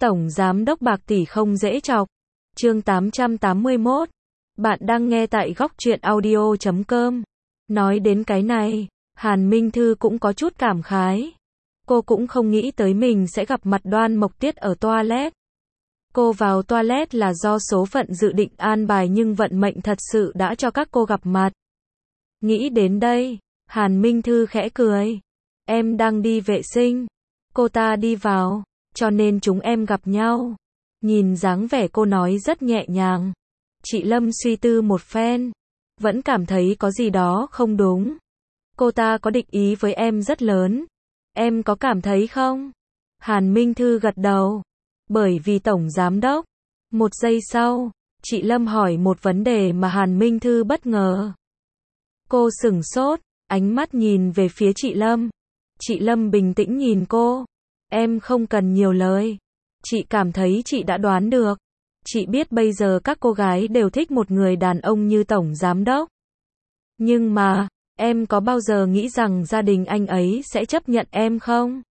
Tổng Giám đốc bạc tỷ không dễ chọc. Chương 881. Bạn đang nghe tại góc truyện audio.com. Nói đến cái này, Hàn Minh Thư cũng có chút cảm khái. Cô cũng không nghĩ tới mình sẽ gặp mặt Đoan Mộc Tiết ở toilet. Cô vào toilet là do số phận dự định an bài, nhưng vận mệnh thật sự đã cho các cô gặp mặt. Nghĩ đến đây, Hàn Minh Thư khẽ cười. Em đang đi vệ sinh. Cô ta đi vào, cho nên chúng em gặp nhau. Nhìn dáng vẻ cô nói rất nhẹ nhàng. Chị Lâm suy tư một phen, vẫn cảm thấy có gì đó không đúng. Cô ta có địch ý với em rất lớn. Em có cảm thấy không? Hàn Minh Thư gật đầu. Bởi vì Tổng Giám đốc. Một giây sau, chị Lâm hỏi một vấn đề mà Hàn Minh Thư bất ngờ. Cô sửng sốt, ánh mắt nhìn về phía chị Lâm. Chị Lâm bình tĩnh nhìn cô. Em không cần nhiều lời. Chị cảm thấy chị đã đoán được. Chị biết bây giờ các cô gái đều thích một người đàn ông như Tổng Giám đốc. Nhưng mà, em có bao giờ nghĩ rằng gia đình anh ấy sẽ chấp nhận em không?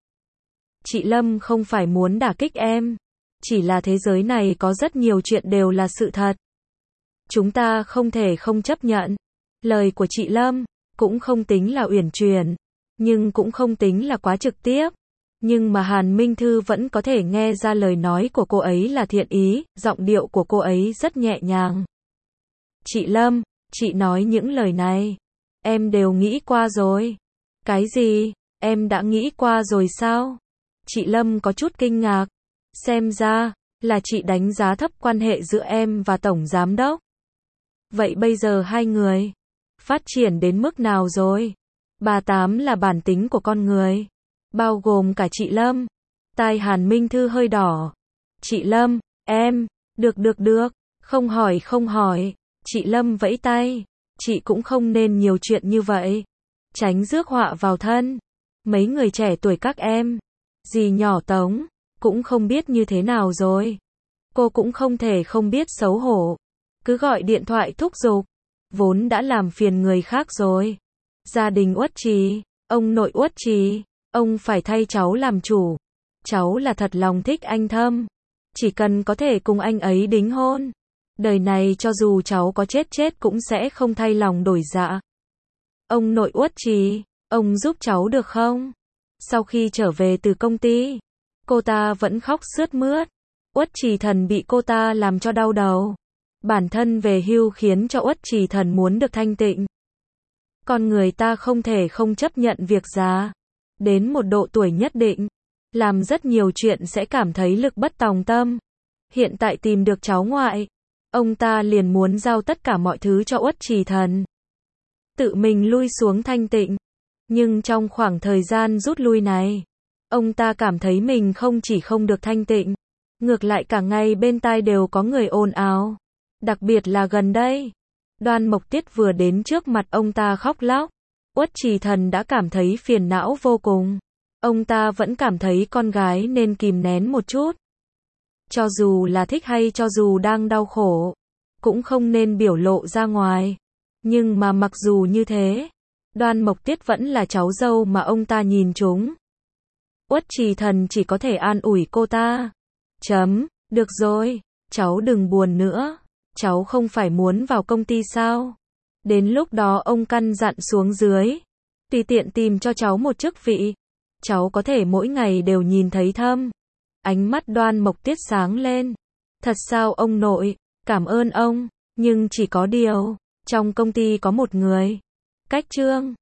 Chị Lâm không phải muốn đả kích em. Chỉ là thế giới này có rất nhiều chuyện đều là sự thật. Chúng ta không thể không chấp nhận. Lời của chị Lâm cũng không tính là uyển chuyển, nhưng cũng không tính là quá trực tiếp. Nhưng mà Hàn Minh Thư vẫn có thể nghe ra lời nói của cô ấy là thiện ý, giọng điệu của cô ấy rất nhẹ nhàng. Chị Lâm, chị nói những lời này, em đều nghĩ qua rồi. Cái gì? Em đã nghĩ qua rồi sao? Chị Lâm có chút kinh ngạc. Xem ra, là chị đánh giá thấp quan hệ giữa em và Tổng Giám đốc. Vậy bây giờ hai người phát triển đến mức nào rồi? 38 là bản tính của con người, bao gồm cả chị Lâm. Tai Hàn Minh Thư hơi đỏ. Chị Lâm, em, được, không hỏi. Chị Lâm vẫy tay. Chị cũng không nên nhiều chuyện như vậy. Tránh rước họa vào thân. Mấy người trẻ tuổi các em, dì nhỏ Tống, cũng không biết như thế nào rồi. Cô cũng không thể không biết xấu hổ. Cứ gọi điện thoại thúc giục. Vốn đã làm phiền người khác rồi. Gia đình Uất Trì, ông nội Uất Trì, ông phải thay cháu làm chủ. Cháu là thật lòng thích anh Thâm. Chỉ cần có thể cùng anh ấy đính hôn. Đời này cho dù cháu có chết cũng sẽ không thay lòng đổi dạ. Ông nội Uất Trì, ông giúp cháu được không? Sau khi trở về từ công ty, cô ta vẫn khóc sướt mướt. Uất Trì Thần bị cô ta làm cho đau đầu. Bản thân về hưu khiến cho Uất Trì Thần muốn được thanh tịnh. Con người ta không thể không chấp nhận việc già. Đến một độ tuổi nhất định, làm rất nhiều chuyện sẽ cảm thấy lực bất tòng tâm. Hiện tại tìm được cháu ngoại, ông ta liền muốn giao tất cả mọi thứ cho Uất Trì Thần. Tự mình lui xuống thanh tịnh. Nhưng trong khoảng thời gian rút lui này, ông ta cảm thấy mình không chỉ không được thanh tịnh, ngược lại cả ngày bên tai đều có người ồn ào. Đặc biệt là gần đây, Đoan Mộc Tiết vừa đến trước mặt ông ta khóc lóc. Uất Trì Thần đã cảm thấy phiền não vô cùng. Ông ta vẫn cảm thấy con gái nên kìm nén một chút. Cho dù là thích hay cho dù đang đau khổ, cũng không nên biểu lộ ra ngoài. Nhưng mà mặc dù như thế, Đoan Mộc Tiết vẫn là cháu dâu mà ông ta nhìn chúng. Uất Trì Thần chỉ có thể an ủi cô ta. Được rồi, cháu đừng buồn nữa. Cháu không phải muốn vào công ty sao? Đến lúc đó ông căn dặn xuống dưới, tùy tiện tìm cho cháu một chức vị. Cháu có thể mỗi ngày đều nhìn thấy Thâm. Ánh mắt Đoan Mộc Tiết sáng lên. Thật sao ông nội? Cảm ơn ông. Nhưng chỉ có điều, trong công ty có một người. Cách Trương.